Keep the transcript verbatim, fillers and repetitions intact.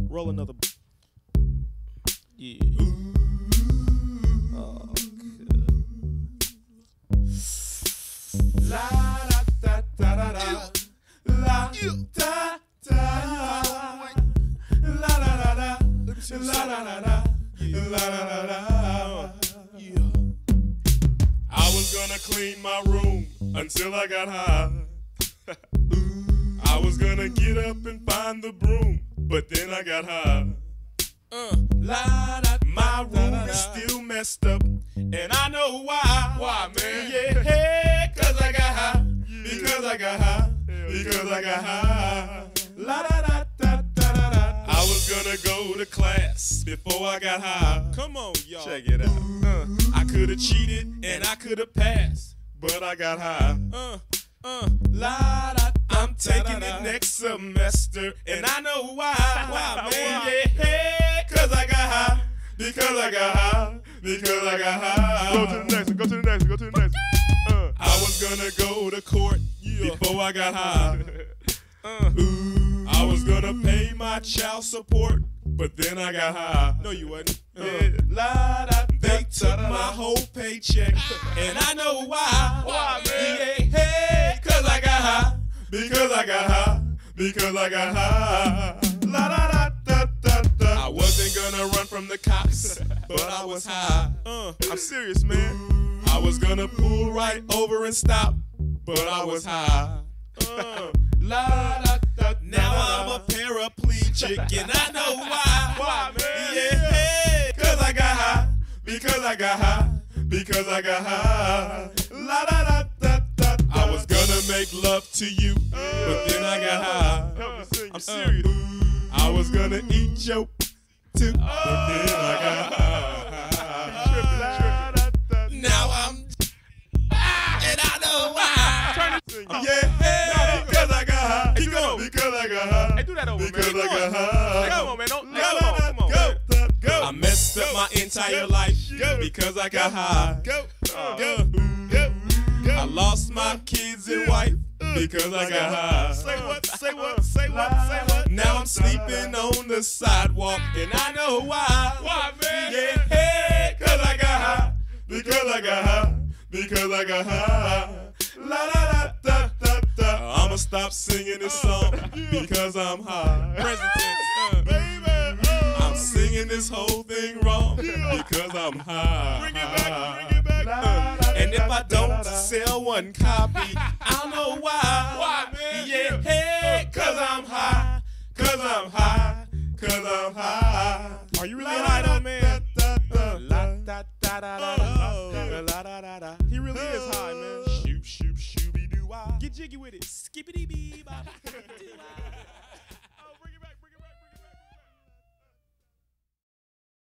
Roll another. Yeah. Oh, La da da da da da. La da da. La da da da. La da da da. La da da da. Yeah. I was gonna clean my room until I got high. I was gonna get up and find the broom, but then I got high. Uh, la, da, my room da, da, is still messed up, and I know why. Why, man? Yeah, hey, cause I got high. Because I got high. Because I got high. La da da da da da da. I was gonna go to class before I got high. come on, y'all. Check it out. Uh, I could have cheated and I could have passed, but I got high. Uh, uh. La da. I'm taking it next semester, and I know why. Why, man? Yeah, hey, cause I got high. Because I got high. Because I got high. Go to the next one. Go to the next one. Go to the next one. Uh. I was gonna go to court Yeah. before I got high. Uh. Ooh, I was gonna pay my child support, but then I got high. No, you wasn't. Uh. Yeah. La, da, they took my whole paycheck, and I know why. Why, man? Yeah, hey, cause I got high. Because I got high. Because I got high. La da da da da da. I wasn't gonna run from the cops, but I was high. Uh, I'm serious, man. I was gonna pull right over and stop, but I was high. Uh, la da da. Now I'm a paraplegic, and I know why. Why, man? Yeah, hey, cause I got high. Because I got high. Because I got high. La da da da da. I was gonna make love to you, but then I got high. Help me sing. I'm serious. I was gonna eat your too, but then I got high. Now I'm, and I know why. Turn it. Sing. Yeah, hey, because I got high. Keep going. Because I got high. Hey, do that over, Because man. I got high. Come on, man. Don't, La, come la, on, la, come on. go, man. go. I messed up my entire life because I got high. Go. Uh, Go. Go. I lost my kids and wife because I got high. Say what? Say what? Say what? Say what? Now I'm sleeping on the sidewalk, and I know why. Why, man? Yeah, hey, cause I got high. Because I got high. Because I got high. La da da da da da. I'ma stop singing this song because I'm high. Present tense. Uh. Baby, I'm singing this whole thing wrong because I'm high. Bring it back. Bring it back. Uh, and if I don't sell one copy, I don't know why. Why, man? Yeah, hey, cause I'm high. Cause I'm high. Cause I'm high. Are you really high though, man? Da, da, La da, da da da da Oh. da la da da da. He really is high, man. Shoop, shoop, shooby doo wah. Get jiggy with it. Skippity bee bop.